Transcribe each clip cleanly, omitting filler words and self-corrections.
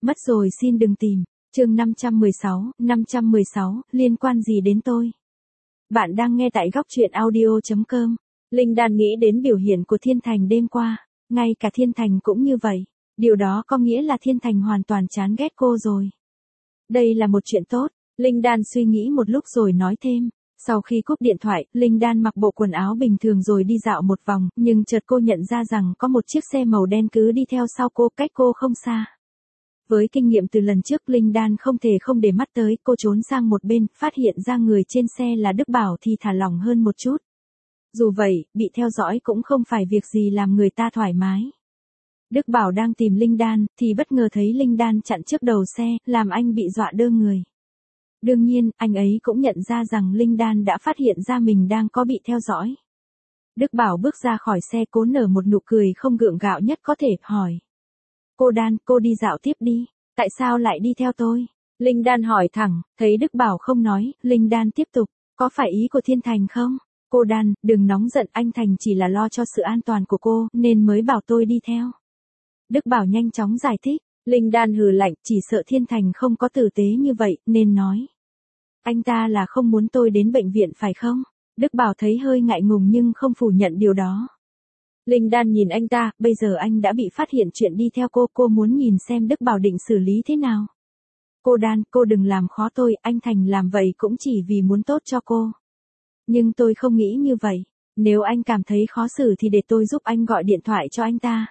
Mất rồi xin đừng tìm. Chương 516, liên quan gì đến tôi? Bạn đang nghe tại góc truyện audio.com. Linh Đan nghĩ đến biểu hiện của Thiên Thành đêm qua, ngay cả Thiên Thành cũng như vậy. Điều đó có nghĩa là Thiên Thành hoàn toàn chán ghét cô rồi. Đây là một chuyện tốt, Linh Đan suy nghĩ một lúc rồi nói thêm. Sau khi cúp điện thoại, Linh Đan mặc bộ quần áo bình thường rồi đi dạo một vòng, nhưng chợt cô nhận ra rằng có một chiếc xe màu đen cứ đi theo sau cô, cách cô không xa. Với kinh nghiệm từ lần trước, Linh Đan không thể không để mắt tới, cô trốn sang một bên, phát hiện ra người trên xe là Đức Bảo thì thả lỏng hơn một chút. Dù vậy, bị theo dõi cũng không phải việc gì làm người ta thoải mái. Đức Bảo đang tìm Linh Đan, thì bất ngờ thấy Linh Đan chặn trước đầu xe, làm anh bị dọa đơ người. Đương nhiên, anh ấy cũng nhận ra rằng Linh Đan đã phát hiện ra mình đang có bị theo dõi. Đức Bảo bước ra khỏi xe, cố nở một nụ cười không gượng gạo nhất có thể, hỏi. Cô Đan, cô đi dạo tiếp đi, tại sao lại đi theo tôi? Linh Đan hỏi thẳng, thấy Đức Bảo không nói, Linh Đan tiếp tục, có phải ý của Thiên Thành không? Cô Đan, đừng nóng giận, anh Thành chỉ là lo cho sự an toàn của cô, nên mới bảo tôi đi theo. Đức Bảo nhanh chóng giải thích, Linh Đan hừ lạnh, chỉ sợ Thiên Thành không có tử tế như vậy, nên nói. Anh ta là không muốn tôi đến bệnh viện phải không? Đức Bảo thấy hơi ngại ngùng nhưng không phủ nhận điều đó. Linh Đan nhìn anh ta, bây giờ anh đã bị phát hiện chuyện đi theo cô muốn nhìn xem Đức Bảo định xử lý thế nào. Cô Đan, cô đừng làm khó tôi, anh Thành làm vậy cũng chỉ vì muốn tốt cho cô. Nhưng tôi không nghĩ như vậy, nếu anh cảm thấy khó xử thì để tôi giúp anh gọi điện thoại cho anh ta.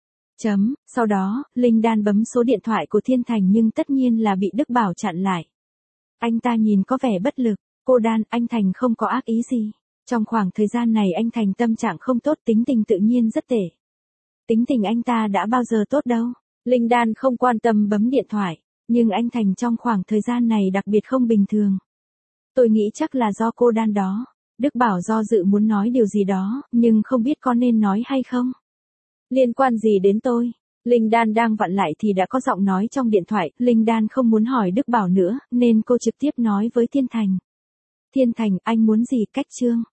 Sau đó, Linh Đan bấm số điện thoại của Thiên Thành nhưng tất nhiên là bị Đức Bảo chặn lại. Anh ta nhìn có vẻ bất lực, cô Đan, anh Thành không có ác ý gì. Trong khoảng thời gian này anh Thành tâm trạng không tốt, tính tình tự nhiên rất tệ. Tính tình anh ta đã bao giờ tốt đâu. Linh Đan không quan tâm bấm điện thoại, nhưng anh Thành trong khoảng thời gian này đặc biệt không bình thường. Tôi nghĩ chắc là do cô Đan đó. Đức Bảo do dự muốn nói điều gì đó, nhưng không biết có nên nói hay không. Liên quan gì đến tôi? Linh Đan đang vặn lại thì đã có giọng nói trong điện thoại, Linh Đan không muốn hỏi Đức Bảo nữa, nên cô trực tiếp nói với Thiên Thành. Thiên Thành, anh muốn gì, cách chương?